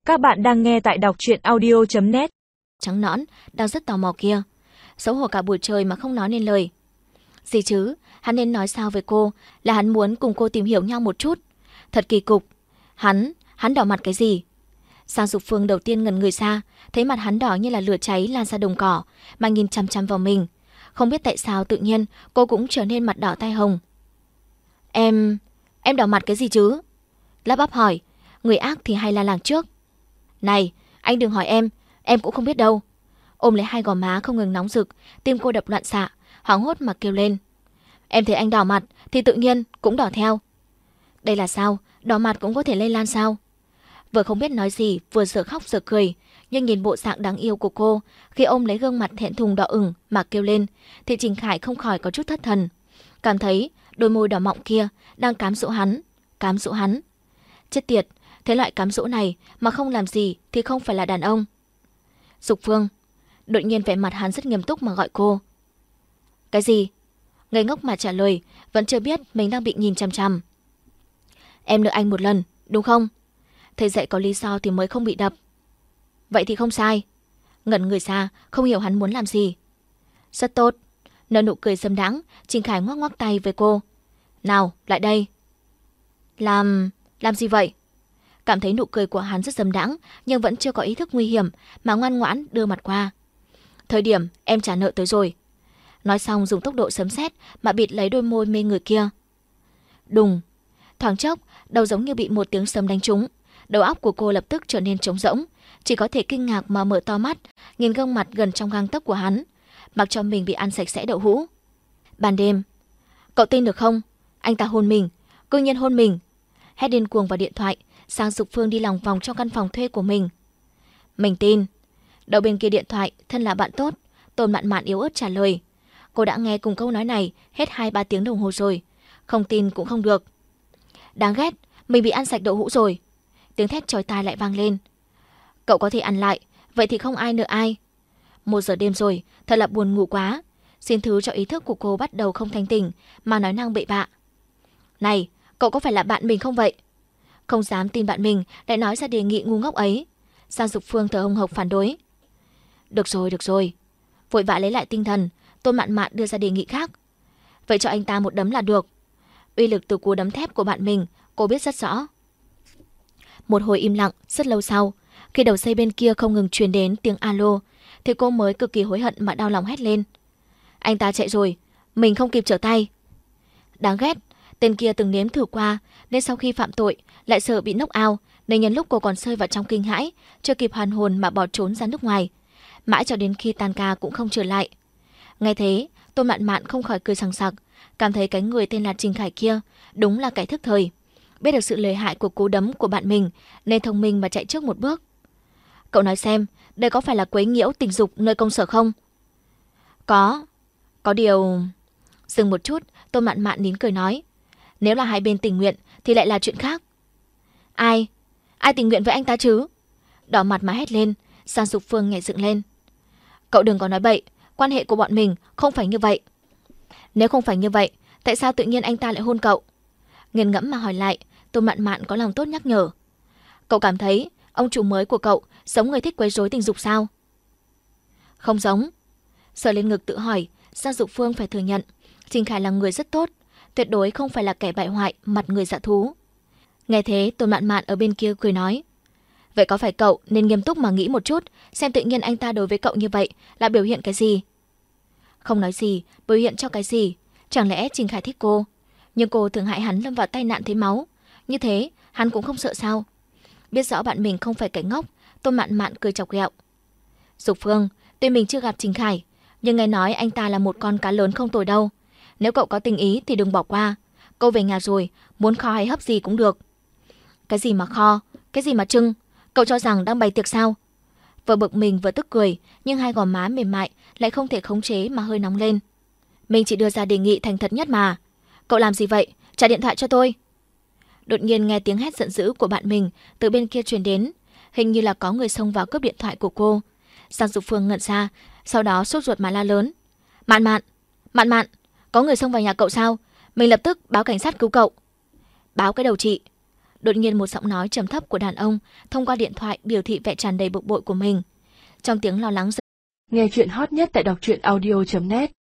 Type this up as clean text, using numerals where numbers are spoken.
Các bạn đang nghe tại đọc truyện audio.net. Trắng nõn, đang rất tò mò kia. Xấu hổ cả buổi trời mà không nói nên lời. Gì chứ, hắn nên nói sao với cô, là hắn muốn cùng cô tìm hiểu nhau một chút. Thật kỳ cục. Hắn đỏ mặt cái gì? Giang Dục Phương đầu tiên ngẩn người ra, thấy mặt hắn đỏ như là lửa cháy lan ra đồng cỏ, mà nhìn chăm chăm vào mình. Không biết tại sao tự nhiên cô cũng trở nên mặt đỏ tai hồng. Em đỏ mặt cái gì chứ? Lắp bắp hỏi, người ác thì hay la làng trước. Này, anh đừng hỏi em cũng không biết đâu. Ôm lấy hai gò má không ngừng nóng rực, tim cô đập loạn xạ, hoảng hốt mà kêu lên. Em thấy anh đỏ mặt thì tự nhiên cũng đỏ theo. Đây là sao? Đỏ mặt cũng có thể lây lan sao? Vừa không biết nói gì, vừa giờ khóc giờ cười, nhưng nhìn bộ dạng đáng yêu của cô, khi ôm lấy gương mặt thẹn thùng đỏ ửng mà kêu lên, thì Trình Khải không khỏi có chút thất thần, cảm thấy đôi môi đỏ mọng kia đang cám dỗ hắn. Chết tiệt, thế loại cám dỗ này mà không làm gì thì không phải là đàn ông. Dục Phương. Đột nhiên vẻ mặt hắn rất nghiêm túc mà gọi cô. Cái gì? Ngây ngốc mà trả lời, vẫn chưa biết mình đang bị nhìn chằm chằm. Em nợ anh một lần, đúng không? Thầy dạy có lý do thì mới không bị đập. Vậy thì không sai. Ngẩn người ra, không hiểu hắn muốn làm gì. Rất tốt. Nở nụ cười dâm đãng, Trình Khải ngoắc ngoắc tay với cô. Nào, lại đây. Làm gì vậy? Cảm thấy nụ cười của hắn rất dâm đãng, nhưng vẫn chưa có ý thức nguy hiểm, mà ngoan ngoãn đưa mặt qua. Thời điểm em trả nợ tới rồi. Nói xong dùng tốc độ sấm sét mà bịt lấy đôi môi mê người kia. Đùng. Thoáng chốc, đầu giống như bị một tiếng sấm đánh trúng. Đầu óc của cô lập tức trở nên trống rỗng, chỉ có thể kinh ngạc mà mở to mắt, nhìn gương mặt gần trong gang tấc của hắn, mặc cho mình bị ăn sạch sẽ đậu hũ. Ban đêm. Cậu tin được không? Anh ta hôn mình, cư nhiên hôn mình. Hét điên cuồng vào điện thoại, Giang Dục Phương đi lòng vòng trong căn phòng thuê của mình. Mình tin. Đầu bên kia điện thoại, thân là bạn tốt, Tôn Mạn Mạn yếu ớt trả lời. Cô đã nghe cùng câu nói này hết 2-3 tiếng đồng hồ rồi, không tin cũng không được. Đáng ghét, mình bị ăn sạch đậu hũ rồi. Tiếng thét chói tai lại vang lên. Cậu có thể ăn lại, vậy thì không ai nợ ai. 1 giờ đêm rồi, thật là buồn ngủ quá. Xin thứ cho ý thức của cô bắt đầu không thanh tỉnh, mà nói năng bậy bạ. Này, cậu có phải là bạn mình không vậy? Không dám tin bạn mình lại nói ra đề nghị ngu ngốc ấy. Giang Dục Phương thở hồng hộc phản đối. Được rồi. Vội vã lấy lại tinh thần, Tôn Mạn Mạn đưa ra đề nghị khác. Vậy cho anh ta một đấm là được. Uy lực từ cú đấm thép của bạn mình, cô biết rất rõ. Một hồi im lặng, rất lâu sau, khi đầu dây bên kia không ngừng truyền đến tiếng alo, thì cô mới cực kỳ hối hận mà đau lòng hét lên. Anh ta chạy rồi, mình không kịp trở tay. Đáng ghét, tên kia từng nếm thử qua, nên sau khi phạm tội lại sợ bị knock out, nên nhân lúc cô còn rơi vào trong kinh hãi, chưa kịp hoàn hồn mà bỏ trốn ra nước ngoài. Mãi cho đến khi tan ca cũng không trở lại. Nghe thế, Tôn Mạn Mạn không khỏi cười sằng sặc, cảm thấy cái người tên là Trình Khải kia đúng là kẻ thức thời, biết được sự lợi hại của cú đấm của bạn mình nên thông minh mà chạy trước một bước. Cậu nói xem, đây có phải là quấy nhiễu tình dục nơi công sở không? Có điều... Dừng một chút, Tôn Mạn Mạn nín cười nói. Nếu là hai bên tình nguyện thì lại là chuyện khác. Ai tình nguyện với anh ta chứ? Đỏ mặt mà hét lên, Giang Dục Phương nhảy dựng lên. Cậu đừng có nói bậy, quan hệ của bọn mình không phải như vậy. Nếu không phải như vậy, tại sao tự nhiên anh ta lại hôn cậu? Nghiền ngẫm mà hỏi lại, Tôn Mạn Mạn có lòng tốt nhắc nhở. Cậu cảm thấy ông chủ mới của cậu giống người thích quấy rối tình dục sao? Không giống. Sờ lên ngực tự hỏi, Giang Dục Phương phải thừa nhận, Trình Khải là người rất tốt, tuyệt đối không phải là kẻ bại hoại mặt người dạ thú. Nghe thế, Tôn Mạn Mạn ở bên kia cười nói. Vậy có phải cậu nên nghiêm túc mà nghĩ một chút, xem tự nhiên anh ta đối với cậu như vậy là biểu hiện cái gì? Không nói gì, biểu hiện cho cái gì? Chẳng lẽ Trình Khải thích cô? Nhưng cô thường hại hắn lâm vào tai nạn thấy máu. Như thế, hắn cũng không sợ sao? Biết rõ bạn mình không phải kẻ ngốc, Tôn Mạn Mạn cười chọc ghẹo. Dục Phương, tuy mình chưa gặp Trình Khải, nhưng nghe nói anh ta là một con cá lớn không tồi đâu. Nếu cậu có tình ý thì đừng bỏ qua. Cô về nhà rồi, muốn kho hay hấp gì cũng được. Cái gì mà kho, cái gì mà trưng? Cậu cho rằng đang bày tiệc sao? Vừa bực mình vừa tức cười, nhưng hai gò má mềm mại lại không thể khống chế mà hơi nóng lên. Mình chỉ đưa ra đề nghị thành thật nhất mà. Cậu làm gì vậy? Trả điện thoại cho tôi. Đột nhiên nghe tiếng hét giận dữ của bạn mình từ bên kia truyền đến, hình như là có người xông vào cướp điện thoại của cô. Giang Dục Phương ngẩn ra, sau đó sốt ruột mà la lớn. Mạn Mạn, có người xông vào nhà cậu sao? Mình lập tức báo cảnh sát cứu cậu. Báo cái đầu chị. Đột nhiên một giọng nói trầm thấp của đàn ông thông qua điện thoại biểu thị vẻ tràn đầy bực bội của mình. Trong tiếng lo lắng, nghe chuyện hot nhất tại đọc truyện audio.net